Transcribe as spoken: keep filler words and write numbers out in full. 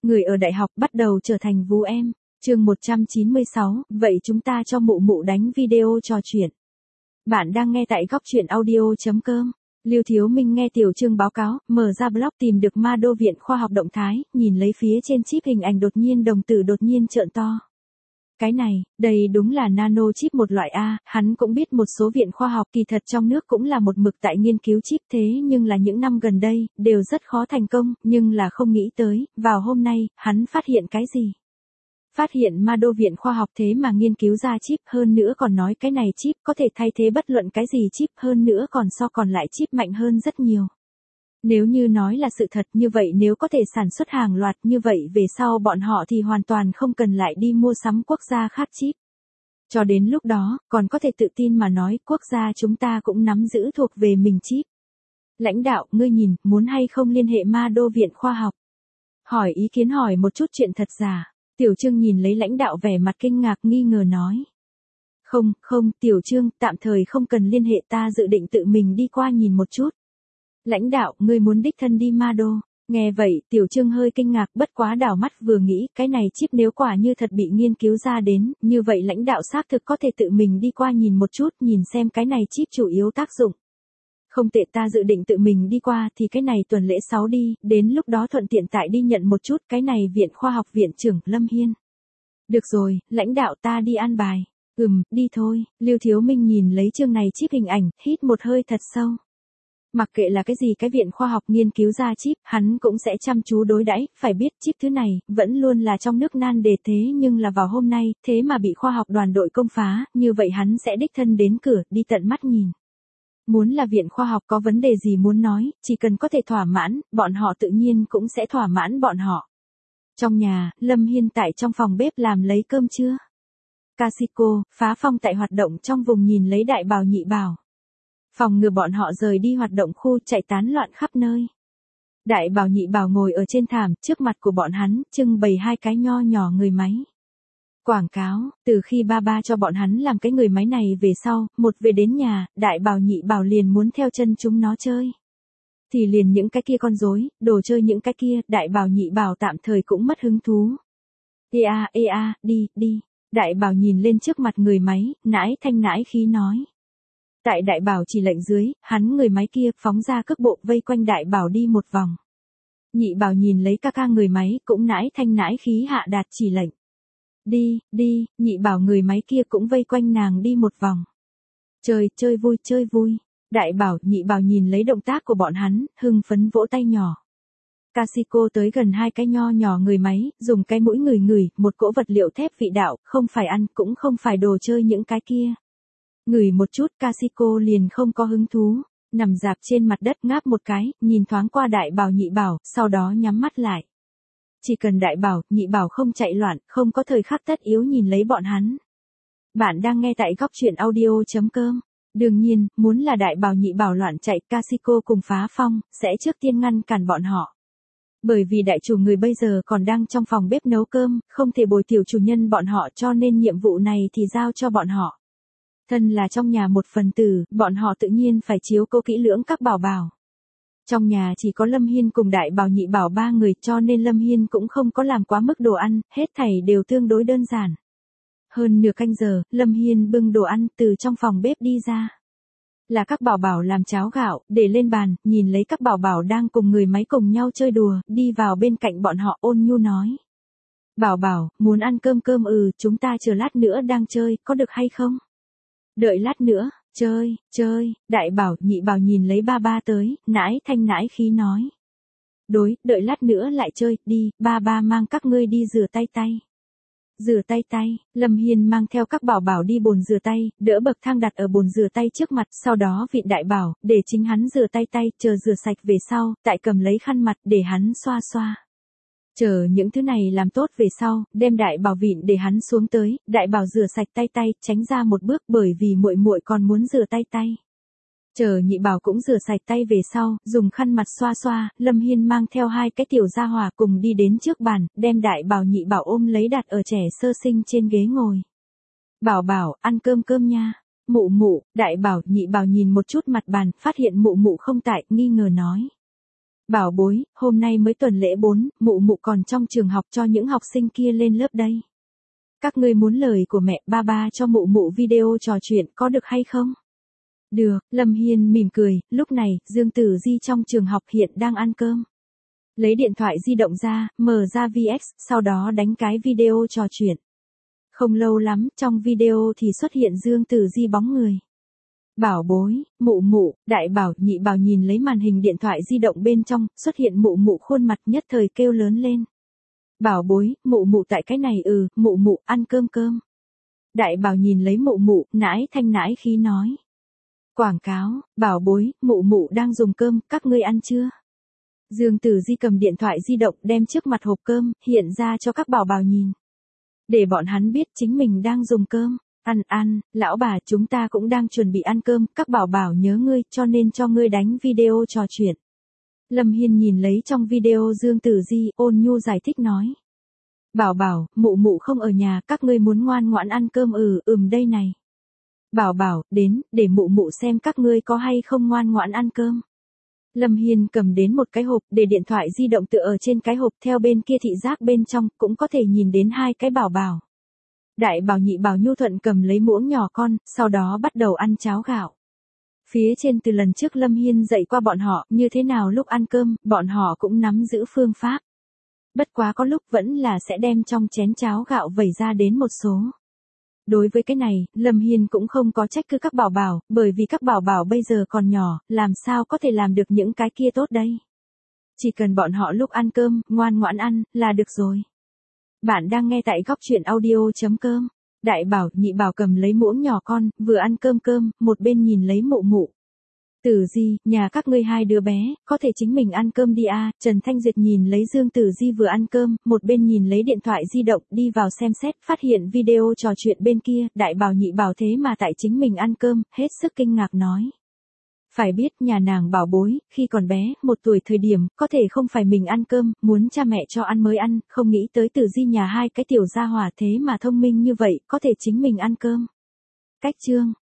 Người ở đại học bắt đầu trở thành vú em. Chương một trăm chín mươi sáu, vậy chúng ta cho mụ mụ đánh video trò chuyện. Bạn đang nghe tại góc truyện audio chấm com. Lưu Thiếu Minh nghe Tiểu Trương báo cáo, mở ra blog tìm được ma đô viện khoa học động thái, nhìn lấy phía trên chip hình ảnh đột nhiên đồng tử đột nhiên trợn to. Cái này, đây đúng là nano chip một loại A, hắn cũng biết một số viện khoa học kỳ thật trong nước cũng là một mực tại nghiên cứu chip thế nhưng là những năm gần đây, đều rất khó thành công, nhưng là không nghĩ tới, vào hôm nay, hắn phát hiện cái gì? Phát hiện ma đô viện khoa học thế mà nghiên cứu ra chip, hơn nữa còn nói cái này chip có thể thay thế bất luận cái gì chip, hơn nữa còn so còn lại chip mạnh hơn rất nhiều. Nếu như nói là sự thật như vậy, nếu có thể sản xuất hàng loạt như vậy về sau bọn họ thì hoàn toàn không cần lại đi mua sắm quốc gia khác chip. Cho đến lúc đó, còn có thể tự tin mà nói quốc gia chúng ta cũng nắm giữ thuộc về mình chip. Lãnh đạo, ngươi nhìn, muốn hay không liên hệ ma đô viện khoa học? Hỏi ý kiến, hỏi một chút chuyện thật giả. Tiểu Trương nhìn lấy lãnh đạo vẻ mặt kinh ngạc nghi ngờ nói. Không, không, Tiểu Trương, tạm thời không cần liên hệ, ta dự định tự mình đi qua nhìn một chút. Lãnh đạo, ngươi muốn đích thân đi ma đô. Nghe vậy, Tiểu Trương hơi kinh ngạc, bất quá đảo mắt vừa nghĩ, cái này chip nếu quả như thật bị nghiên cứu ra đến, như vậy lãnh đạo xác thực có thể tự mình đi qua nhìn một chút, nhìn xem cái này chip chủ yếu tác dụng. Không tệ, ta dự định tự mình đi qua, thì cái này tuần lễ sáu đi, đến lúc đó thuận tiện tại đi nhận một chút, cái này viện khoa học viện trưởng Lâm Hiên. Được rồi, lãnh đạo, ta đi an bài. Ừm, đi thôi. Lưu Thiếu Minh nhìn lấy chương này chip hình ảnh, hít một hơi thật sâu. Mặc kệ là cái gì cái viện khoa học nghiên cứu ra chip, hắn cũng sẽ chăm chú đối đãi, phải biết chip thứ này, vẫn luôn là trong nước nan đề thế nhưng là vào hôm nay, thế mà bị khoa học đoàn đội công phá, như vậy hắn sẽ đích thân đến cửa, đi tận mắt nhìn. Muốn là viện khoa học có vấn đề gì muốn nói, chỉ cần có thể thỏa mãn, bọn họ tự nhiên cũng sẽ thỏa mãn bọn họ. Trong nhà, Lâm Hiên tại trong phòng bếp làm lấy cơm trưa. Casiko, Phá Phong tại hoạt động trong vùng nhìn lấy Đại Bảo Nhị Bảo. Phòng ngừa bọn họ rời đi hoạt động khu chạy tán loạn khắp nơi. Đại Bảo Nhị Bảo ngồi ở trên thảm, trước mặt của bọn hắn, trưng bày hai cái nho nhỏ người máy. Quảng cáo, từ khi ba ba cho bọn hắn làm cái người máy này về sau, một về đến nhà, Đại Bảo Nhị Bảo liền muốn theo chân chúng nó chơi. Thì liền những cái kia con rối, đồ chơi những cái kia, Đại Bảo Nhị Bảo tạm thời cũng mất hứng thú. Ê a, ê a, đi, đi. Đại Bảo nhìn lên trước mặt người máy, nãi thanh nãi khí nói. Tại Đại Bảo chỉ lệnh dưới, hắn người máy kia phóng ra cước bộ vây quanh Đại Bảo đi một vòng. Nhị Bảo nhìn lấy ca ca người máy, cũng nãi thanh nãi khí hạ đạt chỉ lệnh. Đi, đi, Nhị Bảo người máy kia cũng vây quanh nàng đi một vòng. Chơi, chơi vui, chơi vui. Đại Bảo, Nhị Bảo nhìn lấy động tác của bọn hắn, hưng phấn vỗ tay nhỏ. Casiko tới gần hai cái nho nhỏ người máy, dùng cái mũi ngửi ngửi, một cỗ vật liệu thép vị đạo, không phải ăn, cũng không phải đồ chơi những cái kia. Ngửi một chút, Casiko liền không có hứng thú, nằm dạp trên mặt đất ngáp một cái, nhìn thoáng qua Đại Bảo Nhị Bảo, sau đó nhắm mắt lại. Chỉ cần Đại Bảo, Nhị Bảo không chạy loạn, không có thời khắc tất yếu nhìn lấy bọn hắn. Bạn đang nghe tại góc truyện audio chấm com. Đương nhiên, muốn là Đại Bảo Nhị Bảo loạn chạy, Casiko cùng Phá Phong, sẽ trước tiên ngăn cản bọn họ. Bởi vì đại chủ người bây giờ còn đang trong phòng bếp nấu cơm, không thể bồi tiểu chủ nhân bọn họ cho nên nhiệm vụ này thì giao cho bọn họ. Thân là trong nhà một phần tử, bọn họ tự nhiên phải chiếu cố kỹ lưỡng các bảo bảo. Trong nhà chỉ có Lâm Hiên cùng Đại Bảo Nhị Bảo ba người cho nên Lâm Hiên cũng không có làm quá mức đồ ăn, hết thảy đều tương đối đơn giản. Hơn nửa canh giờ, Lâm Hiên bưng đồ ăn từ trong phòng bếp đi ra. Là các bảo bảo làm cháo gạo, để lên bàn, nhìn lấy các bảo bảo đang cùng người máy cùng nhau chơi đùa, đi vào bên cạnh bọn họ ôn nhu nói. Bảo bảo, muốn ăn cơm cơm ừ, chúng ta chờ lát nữa đang chơi, có được hay không? Đợi lát nữa, chơi, chơi, Đại Bảo, Nhị Bảo nhìn lấy ba ba tới, nãi thanh nãi khí nói. Đối, đợi lát nữa lại chơi, đi, ba ba mang các ngươi đi rửa tay tay. Rửa tay tay, Lâm Hiên mang theo các bảo bảo đi bồn rửa tay, đỡ bậc thang đặt ở bồn rửa tay trước mặt, sau đó vịn Đại Bảo, để chính hắn rửa tay tay, chờ rửa sạch về sau, tại cầm lấy khăn mặt để hắn xoa xoa. Chờ những thứ này làm tốt về sau, đem Đại Bảo vịn để hắn xuống tới, Đại Bảo rửa sạch tay tay, tránh ra một bước bởi vì muội muội còn muốn rửa tay tay. Chờ Nhị Bảo cũng rửa sạch tay về sau, dùng khăn mặt xoa xoa, Lâm Hiên mang theo hai cái tiểu gia hỏa cùng đi đến trước bàn, đem Đại Bảo Nhị Bảo ôm lấy đặt ở trẻ sơ sinh trên ghế ngồi. Bảo bảo, ăn cơm cơm nha. Mụ mụ, Đại Bảo, Nhị Bảo nhìn một chút mặt bàn, phát hiện mụ mụ không tại, nghi ngờ nói. Bảo bối, hôm nay mới tuần lễ bốn, mụ mụ còn trong trường học cho những học sinh kia lên lớp đây. Các ngươi muốn lời của mẹ ba ba cho mụ mụ video trò chuyện có được hay không? Được, Lâm Hiên mỉm cười, lúc này, Dương Tử Di trong trường học hiện đang ăn cơm. Lấy điện thoại di động ra, mở ra vê ích, sau đó đánh cái video trò chuyện. Không lâu lắm, trong video thì xuất hiện Dương Tử Di bóng người. Bảo bối, mụ mụ, đại bảo, nhị bảo nhìn lấy màn hình điện thoại di động bên trong, xuất hiện mụ mụ khuôn mặt nhất thời kêu lớn lên. Bảo bối, mụ mụ tại cái này ừ, mụ mụ ăn cơm cơm. Đại bảo nhìn lấy mụ mụ, nãi thanh nãi khí nói. Quảng cáo, bảo bối, mụ mụ đang dùng cơm, các ngươi ăn chưa? Dương Tử Di cầm điện thoại di động đem trước mặt hộp cơm, hiện ra cho các bảo bảo nhìn. Để bọn hắn biết chính mình đang dùng cơm. Ăn ăn, lão bà chúng ta cũng đang chuẩn bị ăn cơm, các bảo bảo nhớ ngươi cho nên cho ngươi đánh video trò chuyện. Lâm Hiên nhìn lấy trong video Dương Tử Di ôn nhu giải thích nói. Bảo bảo, mụ mụ không ở nhà, các ngươi muốn ngoan ngoãn ăn cơm ừ, ừm đây này. Bảo bảo, đến, để mụ mụ xem các ngươi có hay không ngoan ngoãn ăn cơm. Lâm Hiên cầm đến một cái hộp, để điện thoại di động tựa ở trên cái hộp, theo bên kia thị giác bên trong, cũng có thể nhìn đến hai cái bảo bảo. Đại bảo nhị bảo nhu thuận cầm lấy muỗng nhỏ con, sau đó bắt đầu ăn cháo gạo. Phía trên từ lần trước Lâm Hiên dạy qua bọn họ, như thế nào lúc ăn cơm, bọn họ cũng nắm giữ phương pháp. Bất quá có lúc vẫn là sẽ đem trong chén cháo gạo vẩy ra đến một số. Đối với cái này, Lâm Hiên cũng không có trách cứ các bảo bảo, bởi vì các bảo bảo bây giờ còn nhỏ, làm sao có thể làm được những cái kia tốt đây. Chỉ cần bọn họ lúc ăn cơm, ngoan ngoãn ăn, là được rồi. Bạn đang nghe tại góc truyện audio.com. Đại bảo, nhị bảo cầm lấy muỗng nhỏ con, vừa ăn cơm cơm, một bên nhìn lấy mụ mụ. Tử Di, nhà các ngươi hai đứa bé, có thể chính mình ăn cơm đi à, Trần Thanh Duyệt nhìn lấy Dương Tử Di vừa ăn cơm, một bên nhìn lấy điện thoại di động, đi vào xem xét, phát hiện video trò chuyện bên kia, đại bảo nhị bảo thế mà tại chính mình ăn cơm, hết sức kinh ngạc nói. Phải biết nhà nàng bảo bối, khi còn bé, một tuổi thời điểm, có thể không phải mình ăn cơm, muốn cha mẹ cho ăn mới ăn, không nghĩ tới Tử Di nhà hai cái tiểu gia hỏa thế mà thông minh như vậy, có thể chính mình ăn cơm. Cách chương